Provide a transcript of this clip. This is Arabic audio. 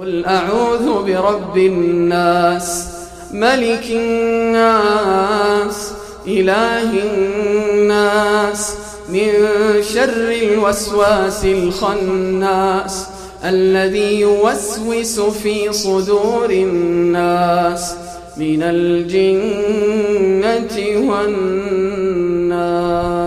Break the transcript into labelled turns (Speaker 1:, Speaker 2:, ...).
Speaker 1: قل أعوذ برب الناس ملك الناس إله الناس من شر الوسواس الخناس الذي يوسوس في صدور الناس من الجنة والناس.